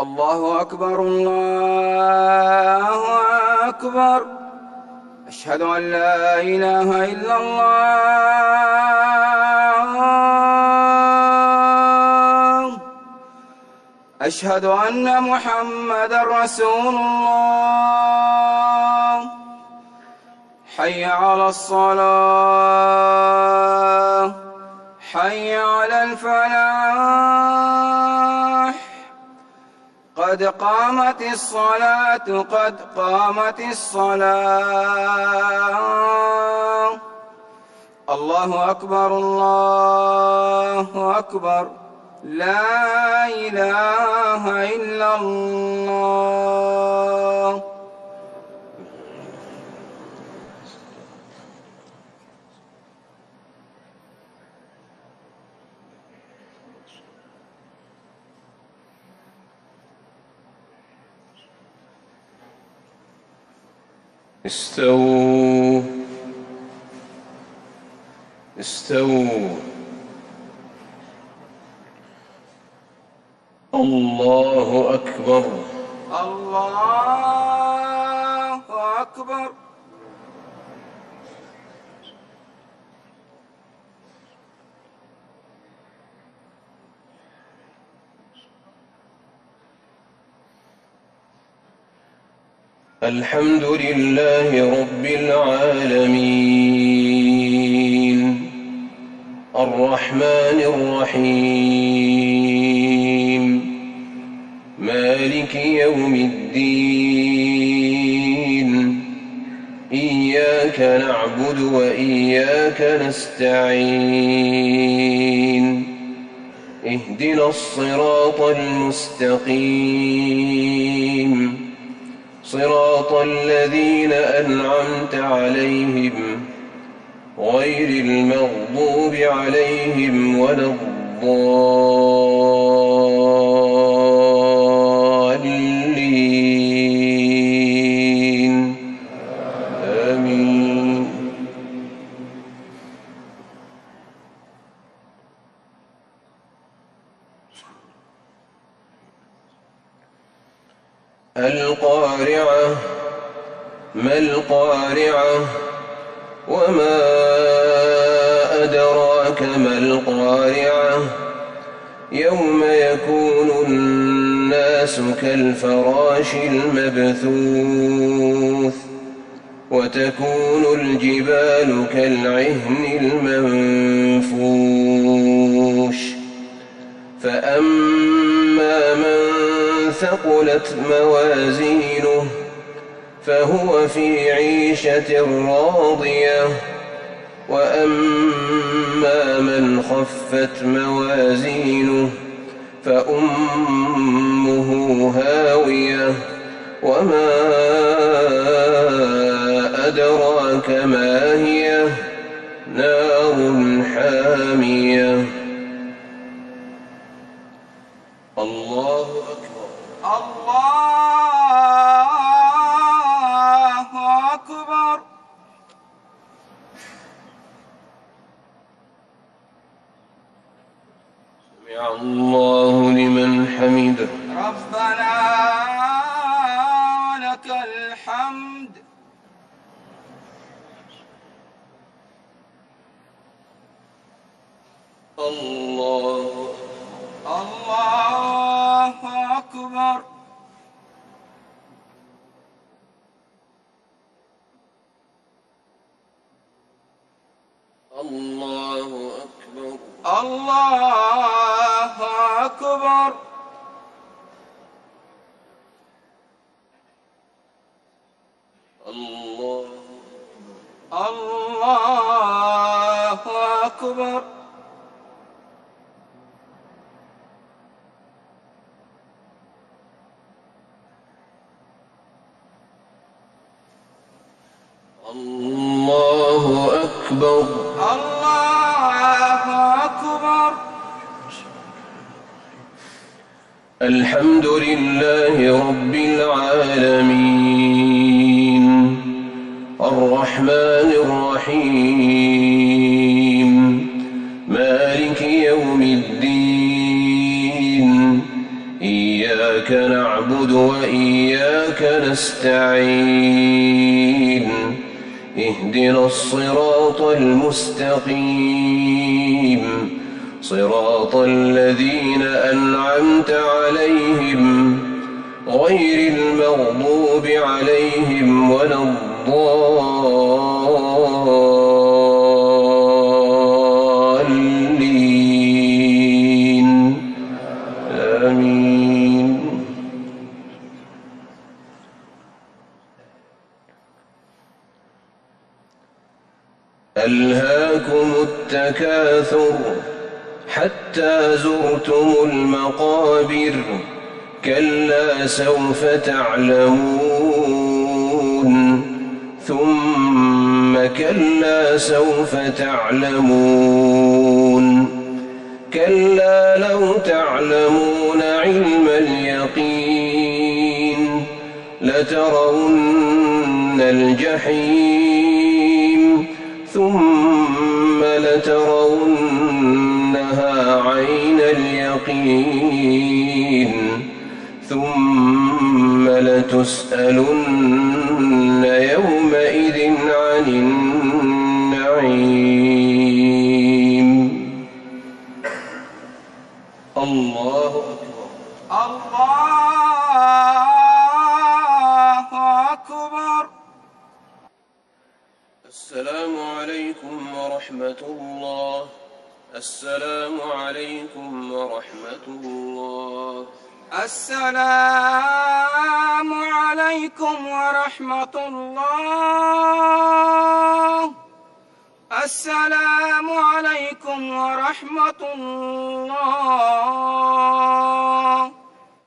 الله أكبر الله أكبر. أشهد أن لا إله إلا الله. أشهد أن محمدًا رسول الله. حي على الصلاة، حي على الفلاح. قد قامت الصلاة، قد قامت الصلاة. الله أكبر الله أكبر. لا إله إلا الله. استووا استووا. الله أكبر الله أكبر. الحمد لله رب العالمين الرحمن الرحيم مالك يوم الدين. إياك نعبد وإياك نستعين. اهدنا الصراط المستقيم صراط الذين أنعمت عليهم غير المغضوب عليهم ولا الضالين. آمين. القارعة. ما القارعة؟ وما أدراك ما القارعة؟ يوم يكون الناس كالفراش المبثوث وتكون الجبال كالعهن المنفوش. فأما من ثقلت موازينه فهو في عيشة راضية. وأما من خفت موازينه فأمه هاوية. وما أدراك ما هي؟ نار حامية. الله أكبر الله أكبر. سمع الله لمن حمده. ربنا ولك الحمد. الله الله أكبر. الله أكبر. الله أكبر. الله الله أكبر. الله أكبر. الله أكبر. الحمد لله رب العالمين الرحمن الرحيم مالك يوم الدين. إياك إياك نعبد وإياك نستعين اهدنا الصراط المستقيم صراط الذين أنعمت عليهم غير المغضوب عليهم ولا الضالين آمين. ألهاكم التكاثر حتى زرتم المقابر كلا سوف تعلمون ثم كلا سوف تعلمون كلا لو تعلمون علم اليقين لترون الجحيم ثم لترونها عين اليقين ثم لتسألن يومئذ عن النعيم. الله أكبر. الله أكبر. السلام عليكم ورحمة الله. السلام عليكم ورحمة الله. السلام عليكم ورحمة الله. السلام عليكم ورحمة الله.